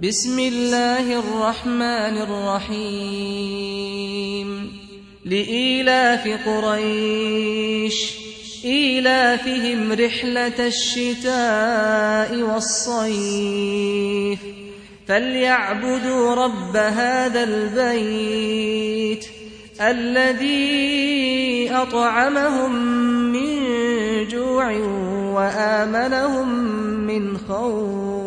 بسم الله الرحمن الرحيم لإيلاف قريش إيلافهم رحلة الشتاء والصيف فليعبدوا رب هذا البيت الذي أطعمهم من جوع وآمنهم من خوف